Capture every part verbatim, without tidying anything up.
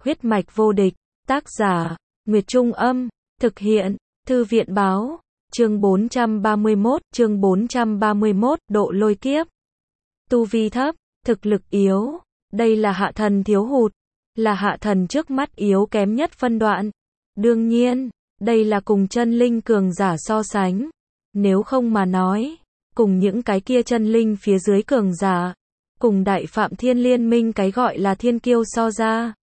Huyết mạch vô địch, tác giả, Nguyệt Trung Âm, thực hiện, Thư viện Báo, chương bốn trăm ba mươi mốt, chương bốn trăm ba mươi mốt, độ lôi kiếp. Tu vi thấp, thực lực yếu, đây là hạ thần thiếu hụt, là hạ thần trước mắt yếu kém nhất phân đoạn. Đương nhiên, đây là cùng chân linh cường giả so sánh, nếu không mà nói, cùng những cái kia chân linh phía dưới cường giả, cùng đại phạm thiên liên minh cái gọi là thiên kiêu so ra.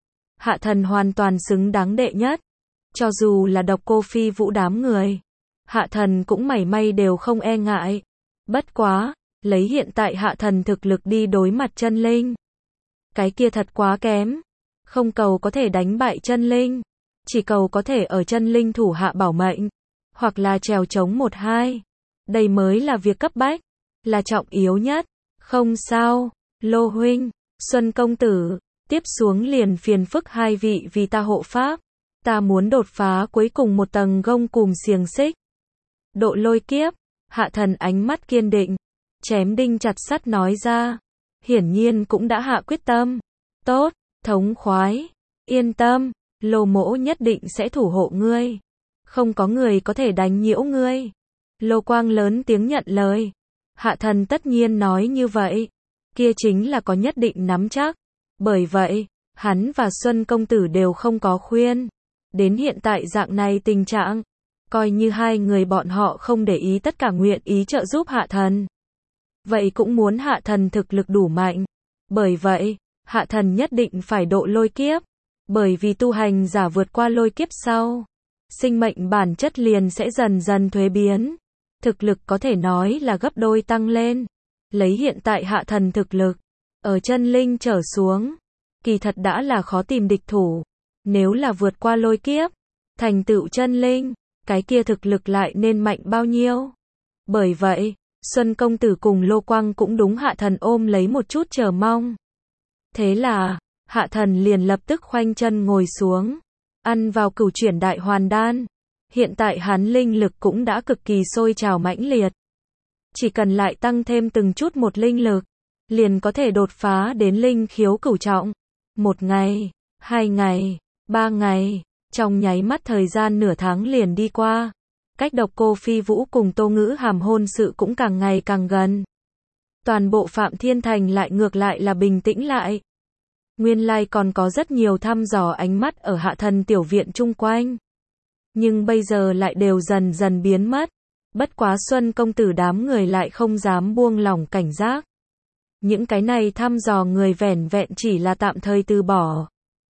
Hạ thần hoàn toàn xứng đáng đệ nhất, cho dù là Độc Cô Phi Vũ đám người, hạ thần cũng mảy may đều không e ngại. Bất quá, lấy hiện tại hạ thần thực lực đi đối mặt chân linh, cái kia thật quá kém, không cầu có thể đánh bại chân linh, chỉ cầu có thể ở chân linh thủ hạ bảo mệnh, hoặc là trèo chống một hai, đây mới là việc cấp bách, là trọng yếu nhất. Không sao, Lô huynh, Xuân công tử, tiếp xuống liền phiền phức hai vị vì ta hộ pháp, ta muốn đột phá cuối cùng một tầng gông cùm xiềng xích. Độ lôi kiếp, hạ thần ánh mắt kiên định, chém đinh chặt sắt nói ra, hiển nhiên cũng đã hạ quyết tâm. Tốt, thống khoái, yên tâm, Lô mỗ nhất định sẽ thủ hộ ngươi, không có người có thể đánh nhiễu ngươi. Lô Quang lớn tiếng nhận lời, hạ thần tất nhiên nói như vậy, kia chính là có nhất định nắm chắc, bởi vậy, hắn và Xuân công tử đều không có khuyên, đến hiện tại dạng này tình trạng, coi như hai người bọn họ không để ý tất cả nguyện ý trợ giúp hạ thần. Vậy cũng muốn hạ thần thực lực đủ mạnh, bởi vậy, hạ thần nhất định phải độ lôi kiếp, bởi vì tu hành giả vượt qua lôi kiếp sau, sinh mệnh bản chất liền sẽ dần dần thuế biến, thực lực có thể nói là gấp đôi tăng lên. Lấy hiện tại hạ thần thực lực, ở chân linh trở xuống, kỳ thật đã là khó tìm địch thủ, nếu là vượt qua lôi kiếp, thành tựu chân linh, cái kia thực lực lại nên mạnh bao nhiêu. Bởi vậy, Xuân công tử cùng Lô Quang cũng đúng hạ thần ôm lấy một chút chờ mong. Thế là, hạ thần liền lập tức khoanh chân ngồi xuống, ăn vào cửu chuyển đại hoàn đan. Hiện tại hắn linh lực cũng đã cực kỳ sôi trào mãnh liệt. Chỉ cần lại tăng thêm từng chút một linh lực, liền có thể đột phá đến linh khiếu cửu trọng. Một ngày, hai ngày, ba ngày, trong nháy mắt thời gian nửa tháng liền đi qua. Cách Độc Cô Phi Vũ cùng Tô Ngữ Hàm hôn sự cũng càng ngày càng gần. Toàn bộ Phạm Thiên Thành lại ngược lại là bình tĩnh lại. Nguyên lai còn có rất nhiều thăm dò ánh mắt ở hạ thần tiểu viện chung quanh. Nhưng bây giờ lại đều dần dần biến mất. Bất quá Xuân công tử đám người lại không dám buông lỏng cảnh giác. Những cái này thăm dò người vẻn vẹn chỉ là tạm thời từ bỏ.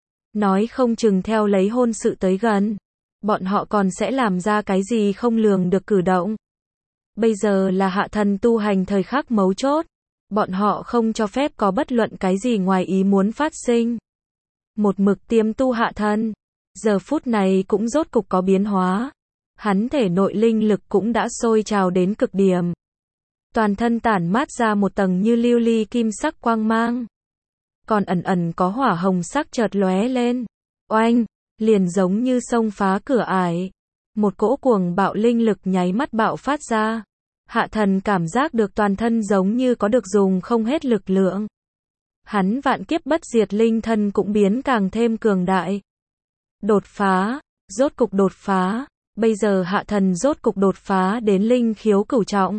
Nói không chừng theo lấy hôn sự tới gần, bọn họ còn sẽ làm ra cái gì không lường được cử động. Bây giờ là hạ thần tu hành thời khắc mấu chốt, bọn họ không cho phép có bất luận cái gì ngoài ý muốn phát sinh. Một mực tiêm tu hạ thần, giờ phút này cũng rốt cục có biến hóa. Hắn thể nội linh lực cũng đã sôi trào đến cực điểm. Toàn thân tản mát ra một tầng như lưu ly kim sắc quang mang. Còn ẩn ẩn có hỏa hồng sắc chợt lóe lên. Oanh, liền giống như xông phá cửa ải. Một cỗ cuồng bạo linh lực nháy mắt bạo phát ra. Hạ thần cảm giác được toàn thân giống như có được dùng không hết lực lượng. Hắn vạn kiếp bất diệt linh thân cũng biến càng thêm cường đại. Đột phá, rốt cục đột phá. Bây giờ hạ thần rốt cục đột phá đến linh khiếu cửu trọng.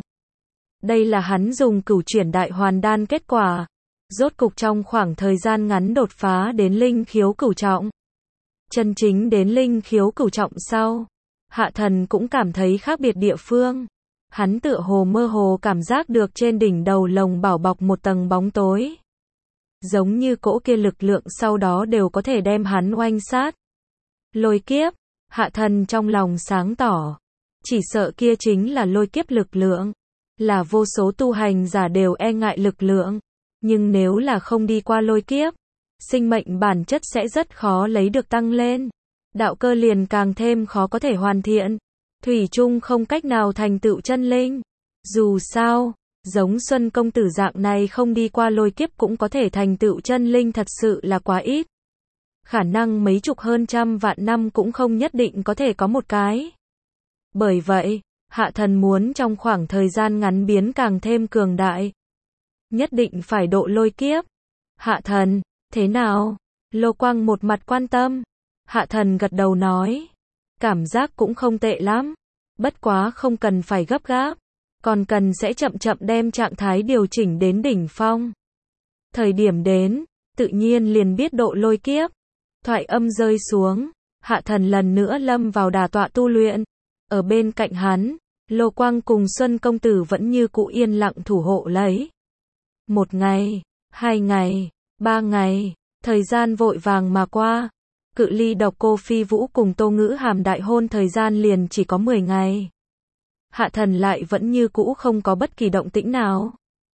Đây là hắn dùng cửu chuyển đại hoàn đan kết quả. Rốt cục trong khoảng thời gian ngắn đột phá đến linh khiếu cửu trọng. Chân chính đến linh khiếu cửu trọng sau, hạ thần cũng cảm thấy khác biệt địa phương. Hắn tựa hồ mơ hồ cảm giác được trên đỉnh đầu lồng bảo bọc một tầng bóng tối. Giống như cỗ kia lực lượng sau đó đều có thể đem hắn oanh sát. Lôi kiếp. Hạ thần trong lòng sáng tỏ, chỉ sợ kia chính là lôi kiếp lực lượng, là vô số tu hành giả đều e ngại lực lượng, nhưng nếu là không đi qua lôi kiếp, sinh mệnh bản chất sẽ rất khó lấy được tăng lên, đạo cơ liền càng thêm khó có thể hoàn thiện, thủy chung không cách nào thành tựu chân linh. Dù sao, giống Xuân công tử dạng này không đi qua lôi kiếp cũng có thể thành tựu chân linh thật sự là quá ít. Khả năng mấy chục hơn trăm vạn năm cũng không nhất định có thể có một cái. Bởi vậy, hạ thần muốn trong khoảng thời gian ngắn biến càng thêm cường đại. Nhất định phải độ lôi kiếp. Hạ thần, thế nào? Lô Quang một mặt quan tâm. Hạ thần gật đầu nói. Cảm giác cũng không tệ lắm. Bất quá không cần phải gấp gáp. Còn cần sẽ chậm chậm đem trạng thái điều chỉnh đến đỉnh phong. Thời điểm đến, tự nhiên liền biết độ lôi kiếp. Thoại âm rơi xuống. Hạ thần lần nữa lâm vào đà tọa tu luyện. Ở bên cạnh hắn, Lô Quang cùng Xuân công tử vẫn như cũ yên lặng thủ hộ lấy. Một ngày, hai ngày, ba ngày, thời gian vội vàng mà qua. Cự ly Độc Cô Phi Vũ cùng Tô Ngữ Hàm đại hôn thời gian liền chỉ có mười ngày. Hạ thần lại vẫn như cũ không có bất kỳ động tĩnh nào.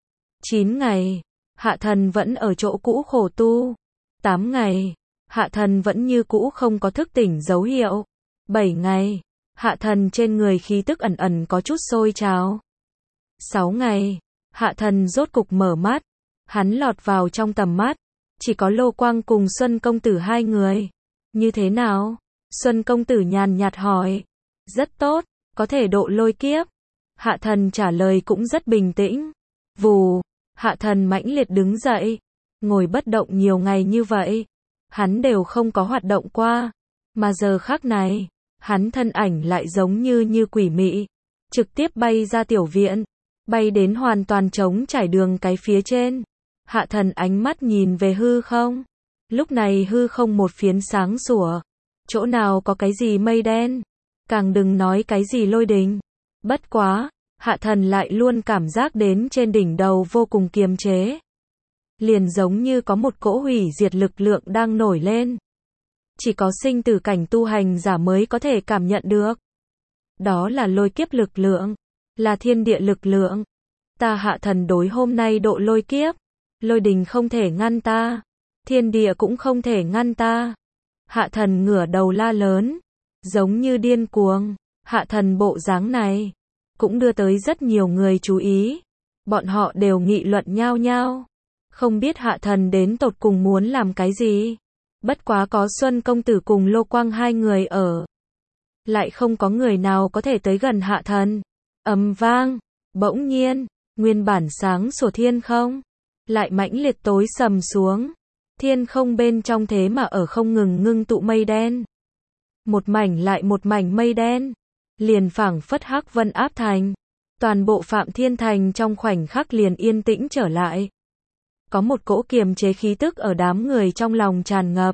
chín ngày, hạ thần vẫn ở chỗ cũ khổ tu. tám ngày, hạ thần vẫn như cũ không có thức tỉnh dấu hiệu. bảy ngày, hạ thần trên người khí tức ẩn ẩn có chút sôi trào. sáu ngày, hạ thần rốt cục mở mắt. Hắn lọt vào trong tầm mắt. Chỉ có Lô Quang cùng Xuân công tử hai người. Như thế nào? Xuân công tử nhàn nhạt hỏi. Rất tốt, có thể độ lôi kiếp. Hạ thần trả lời cũng rất bình tĩnh. Vù, hạ thần mãnh liệt đứng dậy. Ngồi bất động nhiều ngày như vậy. Hắn đều không có hoạt động qua. Mà giờ khắc này, hắn thân ảnh lại giống như như quỷ mị. Trực tiếp bay ra tiểu viện. Bay đến hoàn toàn trống trải đường cái phía trên. Hạ thần ánh mắt nhìn về hư không. Lúc này hư không một phiến sáng sủa. Chỗ nào có cái gì mây đen. Càng đừng nói cái gì lôi đình. Bất quá, hạ thần lại luôn cảm giác đến trên đỉnh đầu vô cùng kiềm chế. Liền giống như có một cỗ hủy diệt lực lượng đang nổi lên. Chỉ có sinh tử cảnh tu hành giả mới có thể cảm nhận được. Đó là lôi kiếp lực lượng. Là thiên địa lực lượng. Ta hạ thần đối hôm nay độ lôi kiếp. Lôi đình không thể ngăn ta. Thiên địa cũng không thể ngăn ta. Hạ thần ngửa đầu la lớn. Giống như điên cuồng. Hạ thần bộ dáng này. Cũng đưa tới rất nhiều người chú ý. Bọn họ đều nghị luận nhao nhao. Không biết hạ thần đến tột cùng muốn làm cái gì. Bất quá có Xuân công tử cùng Lô Quang hai người ở. Lại không có người nào có thể tới gần hạ thần. Ầm vang. Bỗng nhiên. Nguyên bản sáng sủa thiên không. Lại mãnh liệt tối sầm xuống. Thiên không bên trong thế mà ở không ngừng ngưng tụ mây đen. Một mảnh lại một mảnh mây đen. Liền phảng phất hắc vân áp thành. Toàn bộ Phạm Thiên Thành trong khoảnh khắc liền yên tĩnh trở lại. Có một cỗ kiềm chế khí tức ở đám người trong lòng tràn ngập.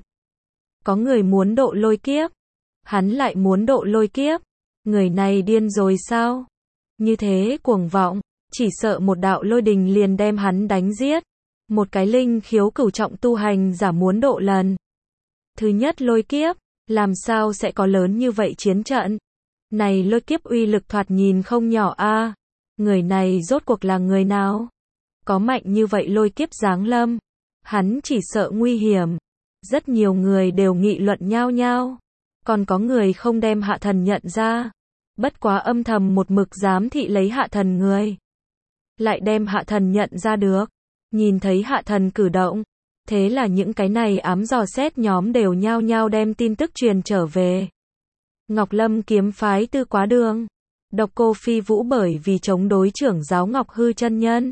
Có người muốn độ lôi kiếp. Hắn lại muốn độ lôi kiếp. Người này điên rồi sao? Như thế cuồng vọng. Chỉ sợ một đạo lôi đình liền đem hắn đánh giết. Một cái linh khiếu cửu trọng tu hành giả muốn độ lần. Thứ nhất lôi kiếp. Làm sao sẽ có lớn như vậy chiến trận? Này lôi kiếp uy lực thoạt nhìn không nhỏ a. Người này rốt cuộc là người nào? Có mạnh như vậy lôi kiếp giáng lâm. Hắn chỉ sợ nguy hiểm. Rất nhiều người đều nghị luận nhao nhao. Còn có người không đem hạ thần nhận ra. Bất quá âm thầm một mực giám thị lấy hạ thần người. Lại đem hạ thần nhận ra được. Nhìn thấy hạ thần cử động. Thế là những cái này ám dò xét nhóm đều nhao nhao đem tin tức truyền trở về. Ngọc Lâm kiếm phái Tư Quá Đường. Độc Cô Phi Vũ bởi vì chống đối trưởng giáo Ngọc Hư chân nhân.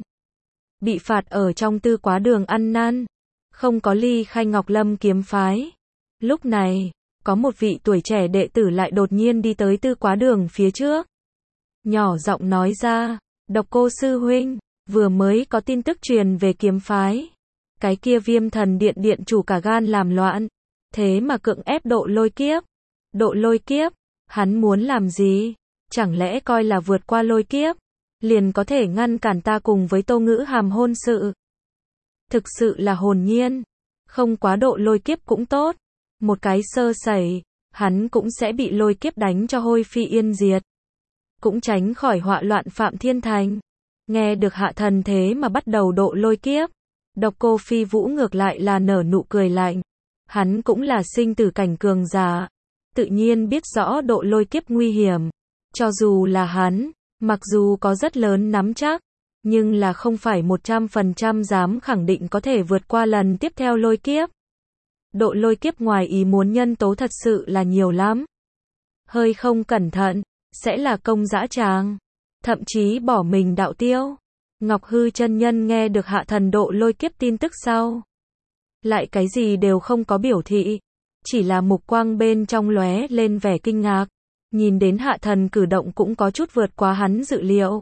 Bị phạt ở trong Tư Quá Đường ăn năn. Không có ly khai Ngọc Lâm kiếm phái. Lúc này, có một vị tuổi trẻ đệ tử lại đột nhiên đi tới Tư Quá Đường phía trước. Nhỏ giọng nói ra, Độc Cô sư huynh, vừa mới có tin tức truyền về kiếm phái. Cái kia Viêm Thần Điện điện chủ cả gan làm loạn. Thế mà cưỡng ép độ lôi kiếp. Độ lôi kiếp, hắn muốn làm gì? Chẳng lẽ coi là vượt qua lôi kiếp, liền có thể ngăn cản ta cùng với Tô Ngữ Hàm hôn sự? Thực sự là hồn nhiên. Không quá độ lôi kiếp cũng tốt. Một cái sơ sẩy, hắn cũng sẽ bị lôi kiếp đánh cho hôi phi yên diệt. Cũng tránh khỏi họa loạn Phạm Thiên Thành. Nghe được hạ thần thế mà bắt đầu độ lôi kiếp. Độc Cô Phi Vũ ngược lại là nở nụ cười lạnh. Hắn cũng là sinh tử cảnh cường giả. Tự nhiên biết rõ độ lôi kiếp nguy hiểm. Cho dù là hắn, mặc dù có rất lớn nắm chắc, nhưng là không phải một trăm phần trăm dám khẳng định có thể vượt qua lần tiếp theo lôi kiếp. Độ lôi kiếp ngoài ý muốn nhân tố thật sự là nhiều lắm. Hơi không cẩn thận, sẽ là công dã tràng. Thậm chí bỏ mình đạo tiêu. Ngọc Hư chân nhân nghe được hạ thần độ lôi kiếp tin tức sau. lại cái gì đều không có biểu thị. Chỉ là mục quang bên trong lóe lên vẻ kinh ngạc. Nhìn đến Hạ Thần cử động cũng có chút vượt quá hắn dự liệu.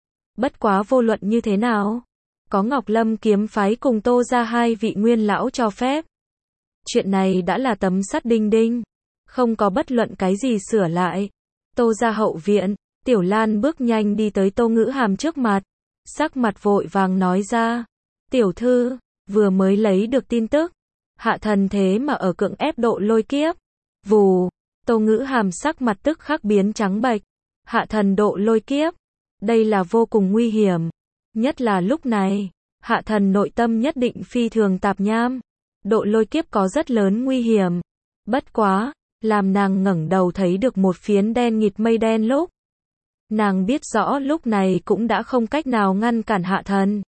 Bất quá vô luận như thế nào, có Ngọc Lâm kiếm phái cùng Tô gia hai vị nguyên lão cho phép. Chuyện này đã là tấm sắt đinh đinh, không có bất luận cái gì sửa lại. Tô gia hậu viện, Tiểu Lan bước nhanh đi tới Tô Ngữ Hàm trước mặt, sắc mặt vội vàng nói ra, tiểu thư, vừa mới lấy được tin tức, Hạ Thần thế mà ở cưỡng ép độ lôi kiếp. Vù, Tô Ngữ Hàm sắc mặt tức khắc biến trắng bệch. Hạ Thần độ lôi kiếp, đây là vô cùng nguy hiểm. Nhất là lúc này, Hạ Thần nội tâm nhất định phi thường tạp nham. Độ lôi kiếp có rất lớn nguy hiểm. Bất quá, làm nàng ngẩng đầu thấy được một phiến đen nghịt mây đen lúc. Nàng biết rõ lúc này cũng đã không cách nào ngăn cản Hạ Thần.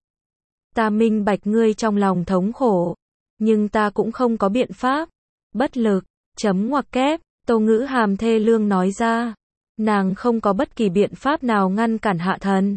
Ta minh bạch ngươi trong lòng thống khổ, nhưng ta cũng không có biện pháp. Bất lực, chấm ngoặc kép, Tô Ngữ Hàm thê lương nói ra. Nàng không có bất kỳ biện pháp nào ngăn cản Hạ Thần.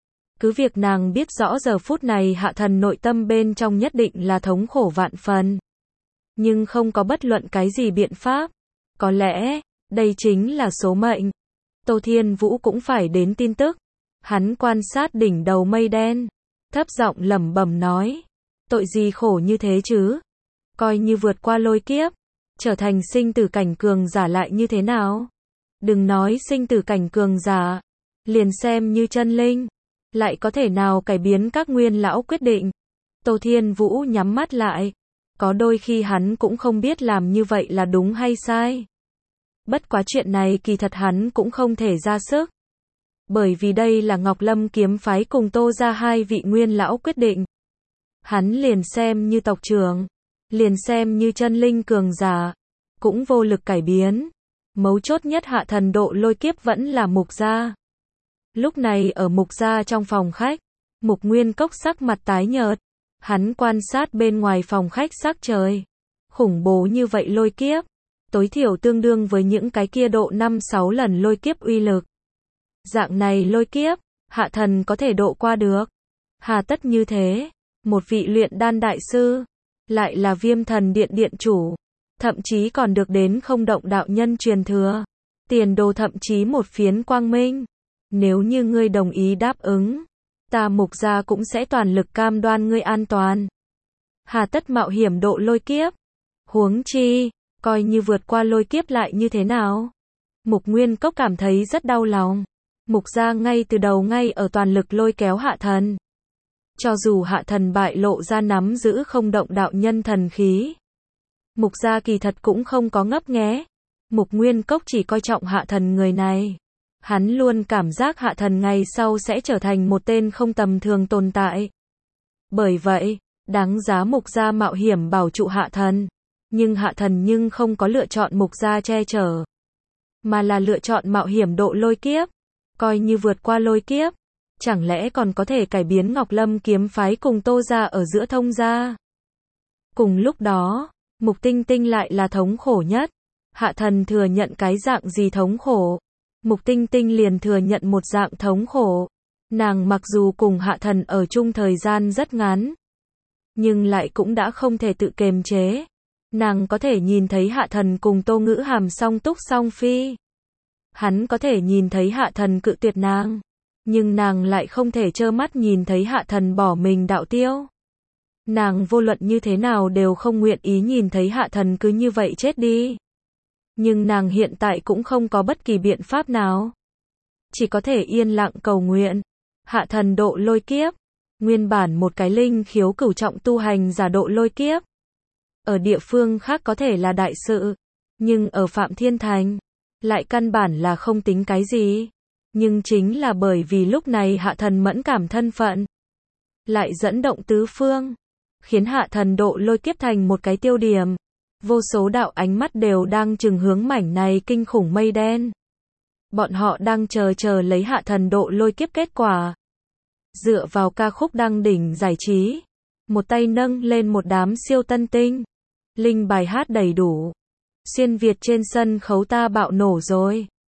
Cứ việc nàng biết rõ giờ phút này Hạ Thần nội tâm bên trong nhất định là thống khổ vạn phần. Nhưng không có bất luận cái gì biện pháp. Có lẽ, đây chính là số mệnh. Tô Thiên Vũ cũng phải đến tin tức. Hắn quan sát đỉnh đầu mây đen, thấp giọng lẩm bẩm nói. Tội gì khổ như thế chứ? Coi như vượt qua lôi kiếp, trở thành sinh tử cảnh cường giả lại như thế nào? Đừng nói sinh tử cảnh cường giả, liền xem như chân linh, lại có thể nào cải biến các nguyên lão quyết định? Tô Thiên Vũ nhắm mắt lại, có đôi khi hắn cũng không biết làm như vậy là đúng hay sai. Bất quá chuyện này kỳ thật hắn cũng không thể ra sức. Bởi vì đây là Ngọc Lâm kiếm phái cùng Tô gia hai vị nguyên lão quyết định. Hắn liền xem như tộc trưởng, liền xem như chân linh cường giả, cũng vô lực cải biến. Mấu chốt nhất Hạ Thần độ lôi kiếp vẫn là Mục gia. Lúc này ở Mục gia trong phòng khách, Mục Nguyên Cốc sắc mặt tái nhợt, hắn quan sát bên ngoài phòng khách sắc trời. Khủng bố như vậy lôi kiếp, tối thiểu tương đương với những cái kia độ năm sáu lần lôi kiếp uy lực. Dạng này lôi kiếp, Hạ Thần có thể độ qua được. Hà tất như thế, một vị luyện đan đại sư, lại là Viêm Thần Điện điện chủ, thậm chí còn được đến Không Động đạo nhân truyền thừa, tiền đồ thậm chí một phiến quang minh. Nếu như ngươi đồng ý đáp ứng, ta Mục gia cũng sẽ toàn lực cam đoan ngươi an toàn. Hà tất mạo hiểm độ lôi kiếp? Huống chi, coi như vượt qua lôi kiếp lại như thế nào? Mục Nguyên Cốc cảm thấy rất đau lòng. Mục gia ngay từ đầu ngay ở toàn lực lôi kéo Hạ Thần. Cho dù Hạ Thần bại lộ ra nắm giữ Không Động đạo nhân thần khí, Mục gia kỳ thật cũng không có ngấp nghé. Mục Nguyên Cốc chỉ coi trọng Hạ Thần người này. Hắn luôn cảm giác Hạ Thần ngày sau sẽ trở thành một tên không tầm thường tồn tại. Bởi vậy, đáng giá Mục gia mạo hiểm bảo trụ Hạ Thần. Nhưng Hạ Thần nhưng không có lựa chọn Mục gia che chở, mà là lựa chọn mạo hiểm độ lôi kiếp. Coi như vượt qua lôi kiếp, chẳng lẽ còn có thể cải biến Ngọc Lâm kiếm phái cùng Tô gia ở giữa thông gia? Cùng lúc đó, Mục Tinh Tinh lại là thống khổ nhất. Hạ Thần thừa nhận cái dạng gì thống khổ, Mục Tinh Tinh liền thừa nhận một dạng thống khổ. Nàng mặc dù cùng Hạ Thần ở chung thời gian rất ngắn, nhưng lại cũng đã không thể tự kiềm chế. Nàng có thể nhìn thấy Hạ Thần cùng Tô Ngữ Hàm song túc song phi. Hắn có thể nhìn thấy Hạ Thần cự tuyệt nàng, nhưng nàng lại không thể trơ mắt nhìn thấy Hạ Thần bỏ mình đạo tiêu. Nàng vô luận như thế nào đều không nguyện ý nhìn thấy Hạ Thần cứ như vậy chết đi. Nhưng nàng hiện tại cũng không có bất kỳ biện pháp nào. Chỉ có thể yên lặng cầu nguyện. Hạ Thần độ lôi kiếp. Nguyên bản một cái linh khiếu cửu trọng tu hành giả độ lôi kiếp. Ở địa phương khác có thể là đại sự. Nhưng ở Phạm Thiên Thành, lại căn bản là không tính cái gì. Nhưng chính là bởi vì lúc này Hạ Thần mẫn cảm thân phận, lại dẫn động tứ phương, khiến Hạ Thần độ lôi kiếp thành một cái tiêu điểm. Vô số đạo ánh mắt đều đang chừng hướng mảnh này kinh khủng mây đen. Bọn họ đang chờ chờ lấy Hạ Thần độ lôi kiếp kết quả. Dựa vào ca khúc đăng đỉnh giải trí, một tay nâng lên một đám siêu tân tinh. Linh bài hát đầy đủ. Xuyên Việt trên sân khấu ta bạo nổ rồi.